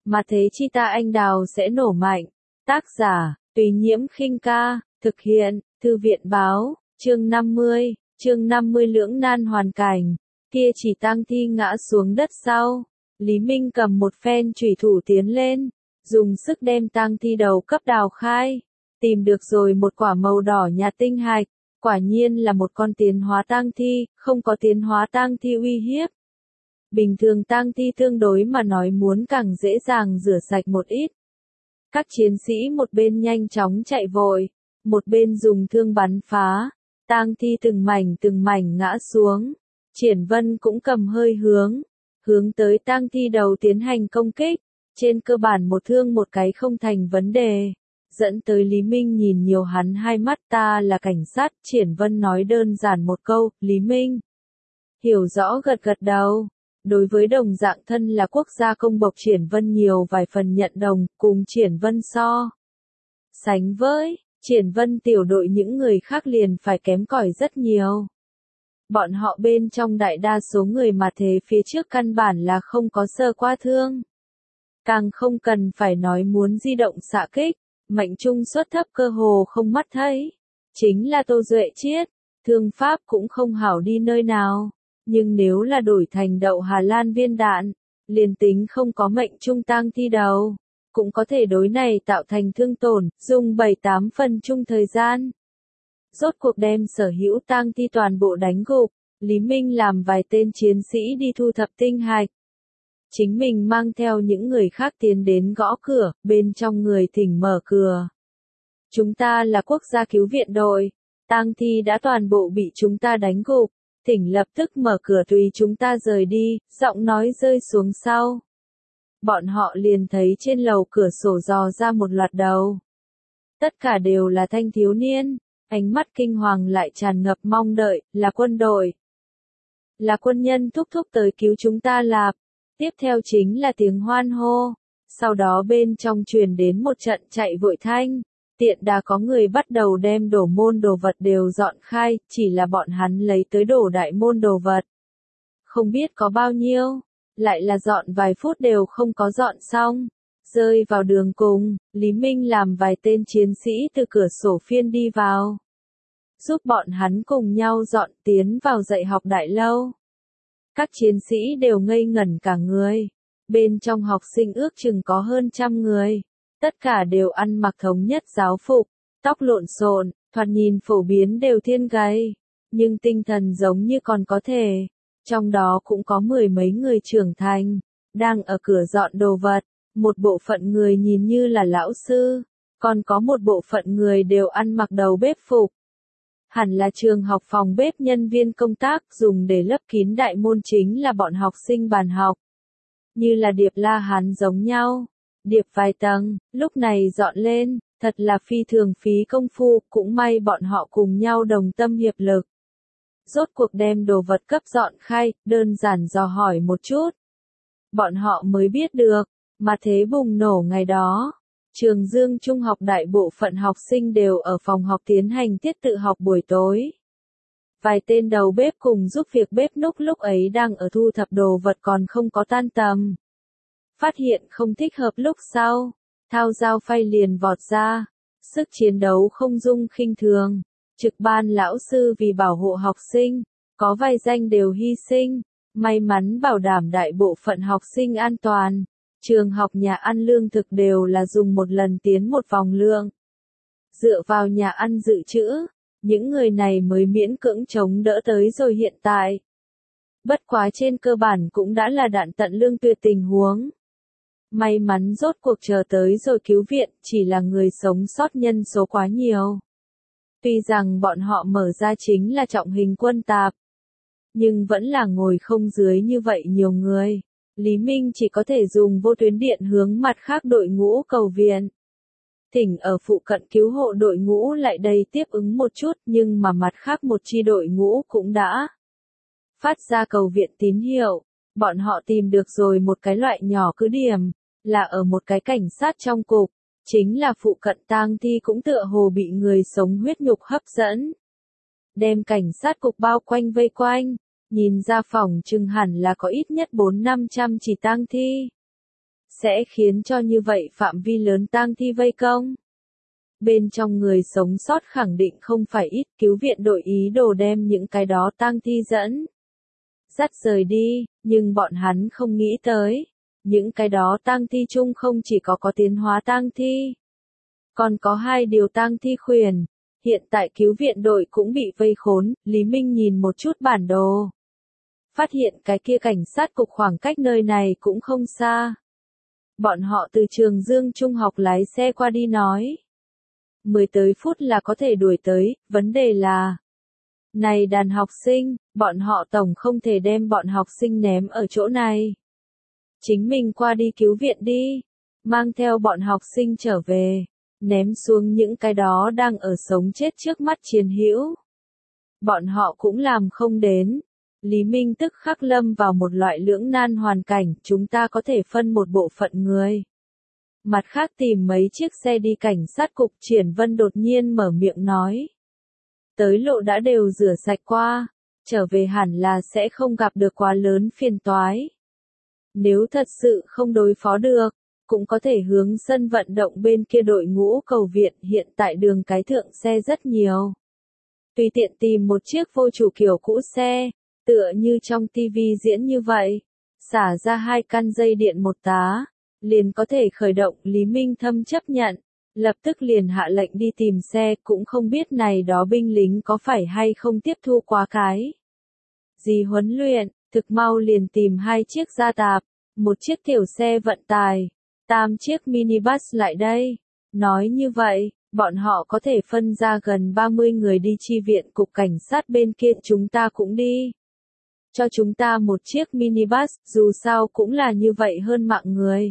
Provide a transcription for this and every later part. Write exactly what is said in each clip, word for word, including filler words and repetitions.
mà thế chi ta anh đào sẽ nổ mạnh. Tác giả, Tùy Nhiễm Khinh Ca, thực hiện, Thư viện Báo, chương năm mươi, chương năm mươi lưỡng nan hoàn cảnh, kia chỉ tang thi ngã xuống đất sau. Lý Minh cầm một phen chủy thủ tiến lên, dùng sức đem tang thi đầu cấp đào khai, tìm được rồi một quả màu đỏ nhạt tinh hạch, quả nhiên là một con tiến hóa tang thi, không có tiến hóa tang thi uy hiếp. Bình thường tang thi tương đối mà nói muốn càng dễ dàng rửa sạch một ít. Các chiến sĩ một bên nhanh chóng chạy vội, một bên dùng thương bắn phá, tang thi từng mảnh từng mảnh ngã xuống. Triển Vân cũng cầm hơi hướng, hướng tới tang thi đầu tiến hành công kích, trên cơ bản một thương một cái không thành vấn đề. Dẫn tới Lý Minh nhìn nhiều hắn hai mắt, ta là cảnh sát, Triển Vân nói đơn giản một câu, Lý Minh hiểu rõ gật gật đầu. Đối với đồng dạng thân là quốc gia công bộc Triển Vân nhiều vài phần nhận đồng, cùng Triển Vân so sánh với Triển Vân tiểu đội những người khác liền phải kém cỏi rất nhiều. Bọn họ bên trong đại đa số người mà thế phía trước căn bản là không có sơ qua thương. Càng không cần phải nói muốn di động xạ kích, mệnh trung suất thấp cơ hồ không mắt thấy. Chính là Tô Duệ Chiết, thương pháp cũng không hảo đi nơi nào. Nhưng nếu là đổi thành đậu Hà Lan viên đạn, liền tính không có mệnh trung tang thi đầu, cũng có thể đối này tạo thành thương tổn, dùng bảy tám phần chung thời gian. Rốt cuộc đem sở hữu tang thi toàn bộ đánh gục, Lý Minh làm vài tên chiến sĩ đi thu thập tinh hạch. Chính mình mang theo những người khác tiến đến gõ cửa, bên trong người thỉnh mở cửa. Chúng ta là quốc gia cứu viện đội, tang thi đã toàn bộ bị chúng ta đánh gục, thỉnh lập tức mở cửa tùy chúng ta rời đi, giọng nói rơi xuống sau. Bọn họ liền thấy trên lầu cửa sổ dò ra một loạt đầu. Tất cả đều là thanh thiếu niên, ánh mắt kinh hoàng lại tràn ngập mong đợi, là quân đội. Là quân nhân thúc thúc tới cứu chúng ta lạp. Tiếp theo chính là tiếng hoan hô. Sau đó bên trong truyền đến một trận chạy vội thanh. Tiện đà có người bắt đầu đem đổ môn đồ vật đều dọn khai, chỉ là bọn hắn lấy tới đổ đại môn đồ vật. Không biết có bao nhiêu, lại là dọn vài phút đều không có dọn xong. Rơi vào đường cùng, Lý Minh làm vài tên chiến sĩ từ cửa sổ phiên đi vào. Giúp bọn hắn cùng nhau dọn tiến vào dạy học đại lâu. Các chiến sĩ đều ngây ngẩn cả người. Bên trong học sinh ước chừng có hơn trăm người. Tất cả đều ăn mặc thống nhất giáo phục, tóc lộn xộn, thoạt nhìn phổ biến đều thiên gầy. Nhưng tinh thần giống như còn có thể. Trong đó cũng có mười mấy người trưởng thành, đang ở cửa dọn đồ vật. Một bộ phận người nhìn như là lão sư, còn có một bộ phận người đều ăn mặc đầu bếp phục. Hẳn là trường học phòng bếp nhân viên công tác dùng để lấp kín đại môn chính là bọn học sinh bàn học. Như là điệp La Hán giống nhau, điệp vài tầng, lúc này dọn lên, thật là phi thường phí công phu, cũng may bọn họ cùng nhau đồng tâm hiệp lực. Rốt cuộc đem đồ vật cấp dọn khai, đơn giản dò hỏi một chút. Bọn họ mới biết được, mà thế bùng nổ ngày đó. Trường Dương Trung học đại bộ phận học sinh đều ở phòng học tiến hành tiết tự học buổi tối. Vài tên đầu bếp cùng giúp việc bếp núc lúc ấy đang ở thu thập đồ vật còn không có tan tầm. Phát hiện không thích hợp lúc sau, thao dao phay liền vọt ra, sức chiến đấu không dung khinh thường. Trực ban lão sư vì bảo hộ học sinh, có vài danh đều hy sinh, may mắn bảo đảm đại bộ phận học sinh an toàn. Trường học nhà ăn lương thực đều là dùng một lần tiến một vòng lượng. Dựa vào nhà ăn dự trữ, những người này mới miễn cưỡng chống đỡ tới rồi hiện tại. Bất quá trên cơ bản cũng đã là đạn tận lương tuyệt tình huống. May mắn rốt cuộc chờ tới rồi cứu viện, chỉ là người sống sót nhân số quá nhiều. Tuy rằng bọn họ mở ra chính là trọng hình quân tạp, nhưng vẫn là ngồi không dưới như vậy nhiều người. Lý Minh chỉ có thể dùng vô tuyến điện hướng mặt khác đội ngũ cầu viện. Thỉnh ở phụ cận cứu hộ đội ngũ lại đây tiếp ứng một chút, nhưng mà mặt khác một chi đội ngũ cũng đã phát ra cầu viện tín hiệu. Bọn họ tìm được rồi một cái loại nhỏ cứ điểm, là ở một cái cảnh sát trong cục, chính là phụ cận tang thi cũng tựa hồ bị người sống huyết nhục hấp dẫn. Đem cảnh sát cục bao quanh vây quanh. Nhìn ra phòng chừng hẳn là có ít nhất bốn năm trăm chỉ tang thi. sẽ khiến cho như vậy phạm vi lớn tang thi vây công. Bên trong người sống sót khẳng định không phải ít, cứu viện đội ý đồ đem những cái đó tang thi dẫn dắt rời đi, nhưng bọn hắn không nghĩ tới, những cái đó tang thi chung không chỉ có có tiến hóa tang thi, còn có hai điều tang thi khuyển. Hiện tại cứu viện đội cũng bị vây khốn, Lý Minh nhìn một chút bản đồ. Phát hiện cái kia cảnh sát cục khoảng cách nơi này cũng không xa. Bọn họ từ Trường Dương Trung học lái xe qua đi nói. Mười tới phút là có thể đuổi tới, vấn đề là... Này đàn học sinh, bọn họ tổng không thể đem bọn học sinh ném ở chỗ này. Chính mình qua đi cứu viện đi, mang theo bọn học sinh trở về, ném xuống những cái đó đang ở sống chết trước mắt chiến hữu. Bọn họ cũng làm không đến. Lý Minh tức khắc lâm vào một loại lưỡng nan hoàn cảnh, chúng ta có thể phân một bộ phận người. Mặt khác tìm mấy chiếc xe đi cảnh sát cục. Triển Vân đột nhiên mở miệng nói. Tới lộ đã đều rửa sạch qua, trở về hẳn là sẽ không gặp được quá lớn phiền toái. Nếu thật sự không đối phó được, cũng có thể hướng sân vận động bên kia đội ngũ cầu viện. Hiện tại đường cái thượng xe rất nhiều. Tùy tiện tìm một chiếc vô chủ kiểu cũ xe, tựa như trong tivi diễn như vậy, xả ra hai căn dây điện một tá, liền có thể khởi động. Lý Minh Thâm chấp nhận, lập tức liền hạ lệnh đi tìm xe, cũng không biết này đó binh lính có phải hay không tiếp thu quá cái gì huấn luyện, thực mau liền tìm hai chiếc gia tạp, một chiếc tiểu xe vận tải, tam chiếc minibus lại đây. Nói như vậy, bọn họ có thể phân ra gần ba mươi người đi chi viện cục cảnh sát bên kia. Chúng ta cũng đi. Cho chúng ta một chiếc minibus, dù sao cũng là như vậy hơn mạng người.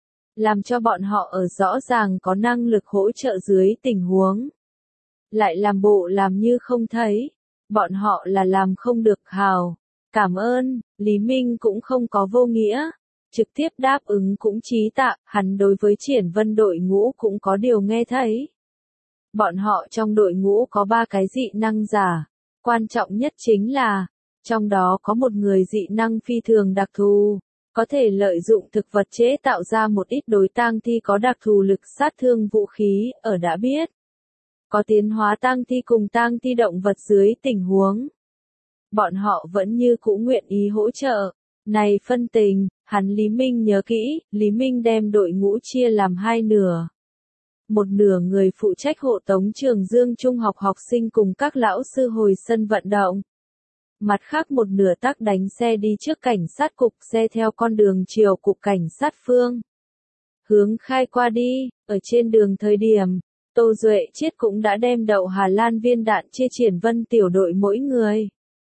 Làm cho bọn họ ở rõ ràng có năng lực hỗ trợ dưới tình huống. Lại làm bộ làm như không thấy. Bọn họ là làm không được. Hào. Cảm ơn. Lý Minh cũng không có vô nghĩa. Trực tiếp đáp ứng cũng trí tạ. Hắn đối với Triển Vân đội ngũ cũng có điều nghe thấy. Bọn họ trong đội ngũ có ba cái dị năng giả. Quan trọng nhất chính là, trong đó có một người dị năng phi thường đặc thù, có thể lợi dụng thực vật chế tạo ra một ít đối tang thi có đặc thù lực sát thương vũ khí. Ở đã biết, có tiến hóa tang thi cùng tang thi động vật dưới tình huống, bọn họ vẫn như cũ nguyện ý hỗ trợ. Này phân tình, hắn Lý Minh nhớ kỹ. Lý Minh đem đội ngũ chia làm hai nửa. Một nửa người phụ trách hộ tống Trường Dương Trung học học sinh cùng các lão sư hồi sân vận động. Mặt khác một nửa tắc đánh xe đi trước cảnh sát cục, xe theo con đường chiều cục cảnh sát phương. Hướng khai qua đi, ở trên đường thời điểm, Tô Duệ Chiết cũng đã đem đậu Hà Lan viên đạn chia Triển Vân tiểu đội mỗi người.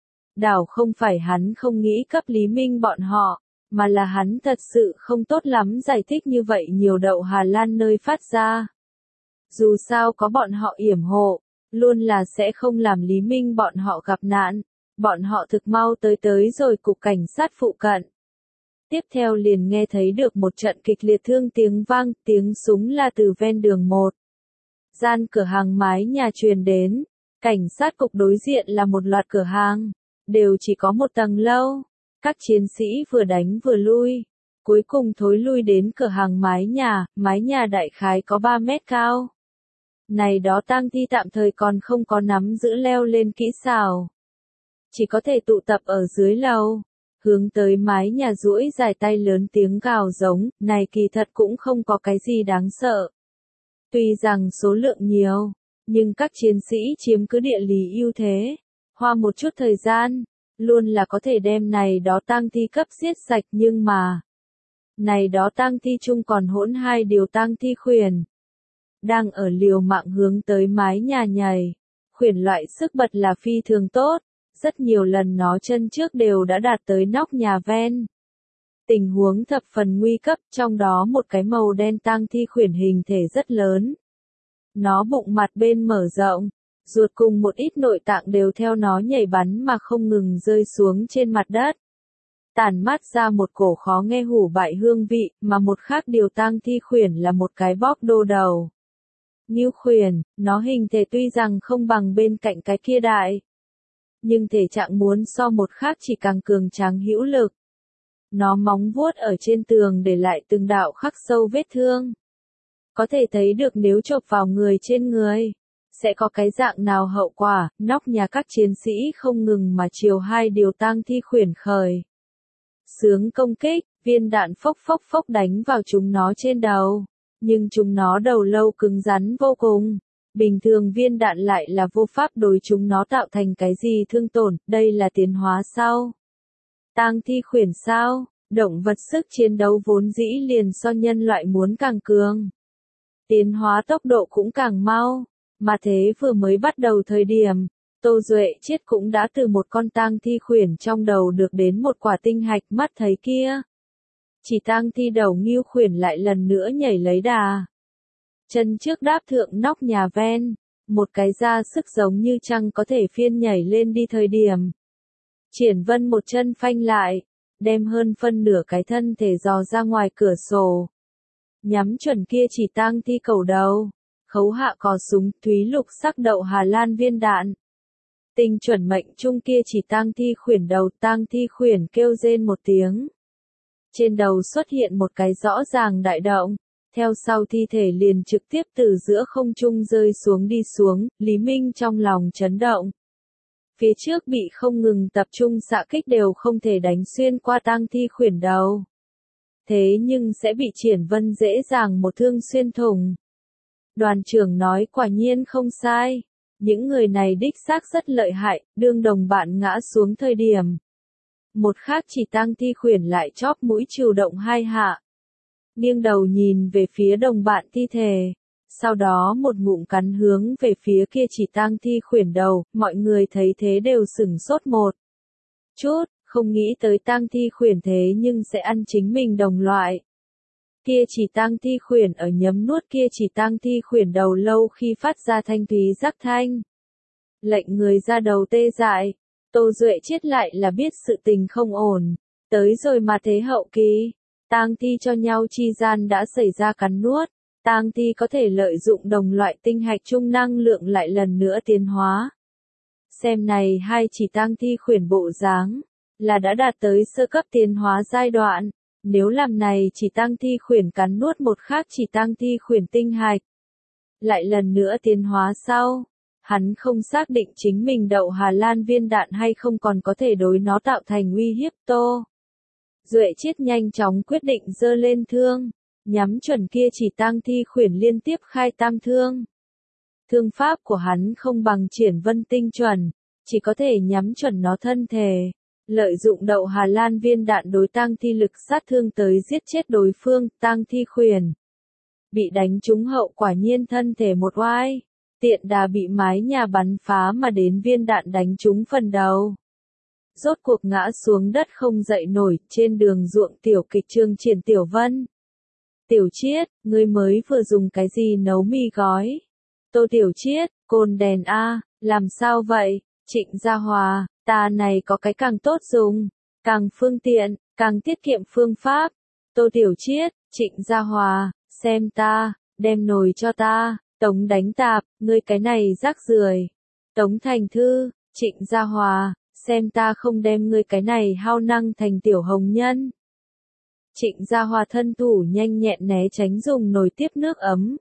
Đảo không phải hắn không nghĩ cấp Lý Minh bọn họ, mà là hắn thật sự không tốt lắm giải thích như vậy nhiều đậu Hà Lan nơi phát ra. Dù sao có bọn họ yểm hộ, luôn là sẽ không làm Lý Minh bọn họ gặp nạn. Bọn họ thực mau tới tới rồi cục cảnh sát phụ cận. Tiếp theo liền nghe thấy được một trận kịch liệt thương tiếng vang, tiếng súng là từ ven đường một gian cửa hàng mái nhà truyền đến. Cảnh sát cục đối diện là một loạt cửa hàng, đều chỉ có một tầng lâu. Các chiến sĩ vừa đánh vừa lui, cuối cùng thối lui đến cửa hàng mái nhà. Mái nhà đại khái có ba mét cao. Này đó tang thi tạm thời còn không có nắm giữ leo lên kỹ xảo, chỉ có thể tụ tập ở dưới lầu, hướng tới mái nhà duỗi dài tay lớn tiếng gào giống. Này kỳ thật cũng không có cái gì đáng sợ. Tuy rằng số lượng nhiều, nhưng các chiến sĩ chiếm cứ địa lý ưu thế, hoa một chút thời gian, luôn là có thể đem này đó tang thi cấp giết sạch. Nhưng mà, này đó tang thi chung còn hỗn hai điều tang thi khuyển, đang ở liều mạng hướng tới mái nhà nhảy. Khuyển loại sức bật là phi thường tốt, rất nhiều lần nó chân trước đều đã đạt tới nóc nhà ven. Tình huống thập phần nguy cấp, trong đó một cái màu đen tang thi khuyển hình thể rất lớn. Nó bụng mặt bên mở rộng, ruột cùng một ít nội tạng đều theo nó nhảy bắn mà không ngừng rơi xuống trên mặt đất. Tản mát ra một cổ khó nghe hủ bại hương vị, mà một khác điều tang thi khuyển là một cái bóc đô đầu. Ngưu khuyển, nó hình thể tuy rằng không bằng bên cạnh cái kia đại, nhưng thể trạng muốn so một khác chỉ càng cường tráng hữu lực. Nó móng vuốt ở trên tường để lại từng đạo khắc sâu vết thương. Có thể thấy được nếu chộp vào người trên người, sẽ có cái dạng nào hậu quả. Nóc nhà các chiến sĩ không ngừng mà chiều hai điều tang thi khuyển khởi. Sướng công kích, viên đạn phốc phốc phốc đánh vào chúng nó trên đầu. Nhưng chúng nó đầu lâu cứng rắn vô cùng. Bình thường viên đạn lại là vô pháp đối chúng nó tạo thành cái gì thương tổn. Đây là tiến hóa sao? Tang thi khuyển sao? Động vật sức chiến đấu vốn dĩ liền so nhân loại muốn càng cường. Tiến hóa tốc độ cũng càng mau. Mà thế vừa mới bắt đầu thời điểm, Tô Duệ Chiết cũng đã từ một con tang thi khuyển trong đầu được đến một quả tinh hạch mắt thấy kia. Chỉ tang thi đầu ngưu khuyển lại lần nữa nhảy lấy đà. Chân trước đáp thượng nóc nhà ven, một cái ra sức giống như trăng có thể phiên nhảy lên đi thời điểm. Triển Vân một chân phanh lại, đem hơn phân nửa cái thân thể dò ra ngoài cửa sổ. Nhắm chuẩn kia chỉ tang thi cầu đầu, khấu hạ cò súng thúy lục sắc đậu Hà Lan viên đạn. Tinh chuẩn mệnh trung kia chỉ tang thi khuyển đầu, tang thi khuyển kêu rên một tiếng. Trên đầu xuất hiện một cái rõ ràng đại động, theo sau thi thể liền trực tiếp từ giữa không trung rơi xuống đi xuống, Lý Minh trong lòng chấn động. Phía trước bị không ngừng tập trung xạ kích đều không thể đánh xuyên qua tang thi khuyển đầu. Thế nhưng sẽ bị Triển Vân dễ dàng một thương xuyên thủng. Đoàn trưởng nói quả nhiên không sai. Những người này đích xác rất lợi hại, đương đồng bạn ngã xuống thời điểm. Một khác chỉ tang thi khuyển lại chóp mũi trừ động hai hạ. Nghiêng đầu nhìn về phía đồng bạn thi thể. Sau đó một ngụm cắn hướng về phía kia chỉ tang thi khuyển đầu, mọi người thấy thế đều sửng sốt một chút, không nghĩ tới tang thi khuyển thế nhưng sẽ ăn chính mình đồng loại. Kia chỉ tang thi khuyển ở nhấm nuốt kia chỉ tang thi khuyển đầu lâu khi phát ra thanh thúy rắc thanh. Lệnh người ra đầu tê dại, Tô Duệ Chiết lại là biết sự tình không ổn, tới rồi mà thế hậu kỳ, tang thi cho nhau chi gian đã xảy ra cắn nuốt, tang thi có thể lợi dụng đồng loại tinh hạch chung năng lượng lại lần nữa tiến hóa. Xem này hai chỉ tang thi khuyển bộ dáng, là đã đạt tới sơ cấp tiến hóa giai đoạn. Nếu làm này chỉ tang thi khuyển cắn nuốt một khác chỉ tang thi khuyển tinh hạch, lại lần nữa tiến hóa sau, hắn không xác định chính mình đậu Hà Lan viên đạn hay không còn có thể đối nó tạo thành uy hiếp. Tô Duệ Chiết nhanh chóng quyết định giơ lên thương, nhắm chuẩn kia chỉ tang thi khuyển liên tiếp khai tam thương. Thương pháp của hắn không bằng Triển Vân tinh chuẩn, chỉ có thể nhắm chuẩn nó thân thể. Lợi dụng đậu Hà Lan viên đạn đối tang thi lực sát thương tới giết chết đối phương, tang thi khuyển. Bị đánh trúng hậu quả nhiên thân thể một oai, tiện đà bị mái nhà bắn phá mà đến viên đạn đánh trúng phần đầu. Rốt cuộc ngã xuống đất không dậy nổi, trên đường ruộng tiểu kịch Trương Triển Tiểu Vân. Tiểu Chiết, ngươi mới vừa dùng cái gì nấu mì gói? Tô Tiểu Chiết, cồn đèn A, làm sao vậy? Trịnh Gia Hòa. Ta này có cái càng tốt dùng, càng phương tiện, càng tiết kiệm phương pháp. Tô Tiểu Chiết, Trịnh Gia Hòa, xem ta, đem nồi cho ta, Tống đánh tạp, ngươi cái này rác rưởi. Tống Thành Thư, Trịnh Gia Hòa, xem ta không đem ngươi cái này hao năng thành tiểu hồng nhân. Trịnh Gia Hòa thân thủ nhanh nhẹn né tránh dùng nồi tiếp nước ấm.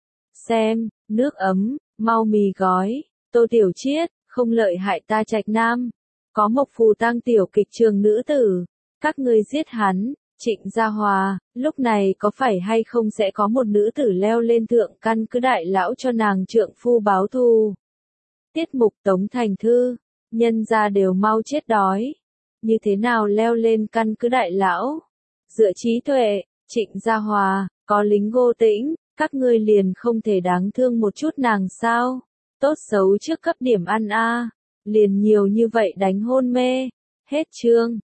Xem, nước ấm, mau mì gói, Tô Tiểu Chiết. Không lợi hại ta Trạch Nam, có Mộc Phù tang tiểu kịch trường nữ tử, các ngươi giết hắn. Trịnh Gia Hòa, lúc này có phải hay không sẽ có một nữ tử leo lên thượng căn cứ đại lão cho nàng trượng phu báo thù? Tiết mục Tống Thành Thư, nhân gia đều mau chết đói, như thế nào leo lên căn cứ đại lão? Dựa trí tuệ, Trịnh Gia Hòa, có lính Ngô Tĩnh, các ngươi liền không thể đáng thương một chút nàng sao? Tốt xấu trước cấp điểm ăn a, liền nhiều như vậy đánh hôn mê. Hết chương.